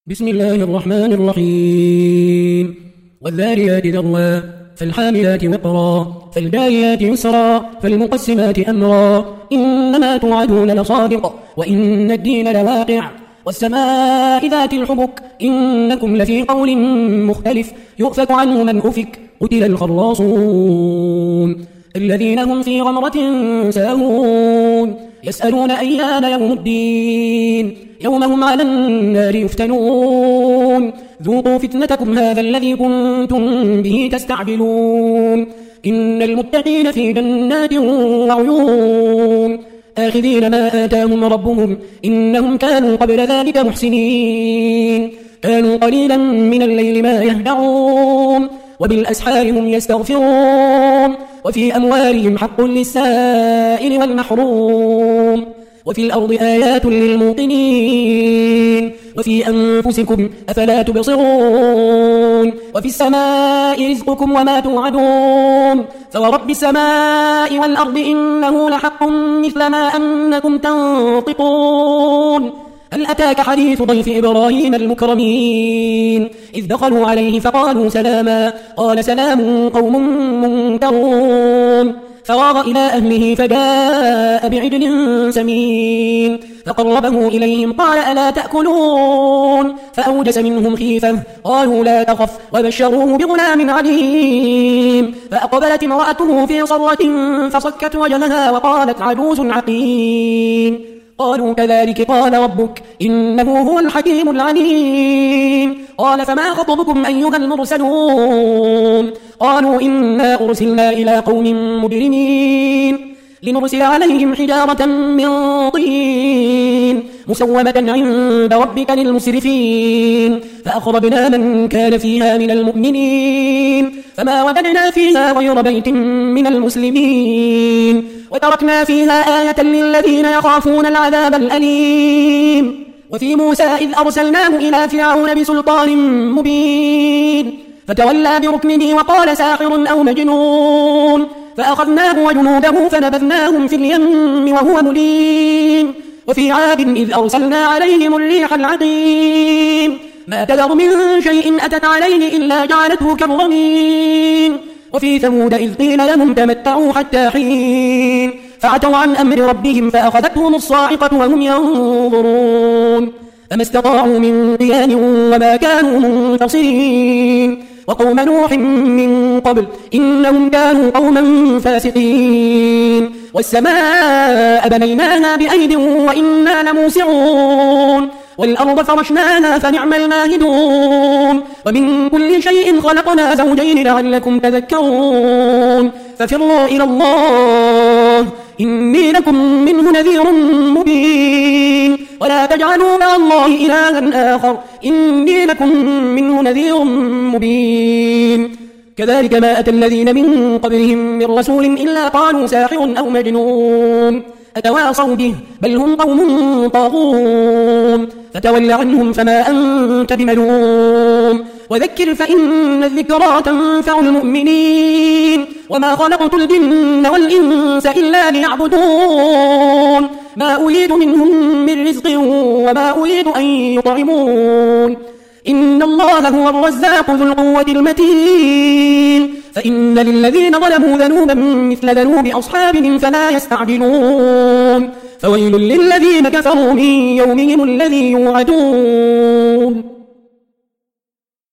بسم الله الرحمن الرحيم والذاريات ذروا فالحاملات وقرا فالجاريات يسرا فالمقسمات أمرا إنما توعدون لصادق وإن الدين لواقع والسماء ذات الحبك إنكم لفي قول مختلف يؤفك عنه من أفك قتل الخراصون الذين هم في غمرة ساهون يسألون أيان يوم الدين يوم هم على النار يفتنون ذوقوا فتنتكم هذا الذي كنتم به تستعجلون إن المتقين في جنات وعيون آخذين ما آتاهم ربهم إنهم كانوا قبل ذلك محسنين كانوا قليلا من الليل ما يهجعون وبالأسحار هم يستغفرون وفي أموالهم حق للسائل والمحروم وفي الأرض آيات للموقنين وفي أنفسكم أفلا تبصرون وفي السماء رزقكم وما توعدون فورب السماء والأرض إنه لحق مثل ما أنكم تنطقون هل أتاك حديث ضيف إبراهيم المكرمين إذ دخلوا عليه فقالوا سلاما قال سلام قوم منكرون فراغ إلى أهله فجاء بعجل سمين فقربه إليهم قال ألا تأكلون فأوجس منهم خيفة قالوا لا تخف وبشروه بغلام عليم فأقبلت امرأته في صرة فصكت وجهها وقالت عجوز عقيم قالوا كذلك قال ربك إنه هو الحكيم العليم قال فما خطبكم أيها المرسلون قالوا إنا أرسلنا إلى قوم مجرمين لنرسل عليهم حجارة من طين مسومة عند ربك للمسرفين فأخرجنا من كان فيها من المؤمنين فما وجدنا فيها غير بيت من المسلمين وتركنا فيها آية للذين يخافون العذاب الأليم وفي موسى إذ أرسلناه إلى فرعون بسلطان مبين فتولى بركنه وقال ساحر أو مجنون فأخذناه وجنوده فنبذناهم في اليم وهو مليم وفي عاد إذ أرسلنا عليهم الريح العقيم ما تذر من شيء أتت عليه إلا جعلته كالرميم وفي ثمود إذ قيل لهم تمتعوا حتى حين فعتوا عن أمر ربهم فأخذتهم الصاعقة وهم ينظرون فما استطاعوا من قيام وما كانوا منتصرين وقوم نوح من قبل إنهم كانوا قوما فاسقين والسماء بنيناها بأيد وإنا لموسعون والأرض فرشناها فنعم الماهدون ومن كل شيء خلقنا زوجين لعلكم تذكرون ففروا إلى الله إني لكم منه نذير مبين ولا تجعلوا مع الله إلها آخر إني لكم منه نذير مبين كذلك ما أتى الذين من قبلهم من رسول إلا قالوا ساحر أو مجنون أتواصوا به بل هم قوم طاغون فتول عنهم فما أنت بملوم وذكر فإن الذكرى تنفع المؤمنين وما خلقت الجن والإنس إلا ليعبدون ما أريد منهم من رزق وما أريد أن يطعمون إن الله هو الرزاق ذو القوة المتين فإن للذين ظلموا ذنوبا مثل ذنوب أصحابهم فلا يستعجلون فويل للذين كفروا من يومهم الذي يوعدون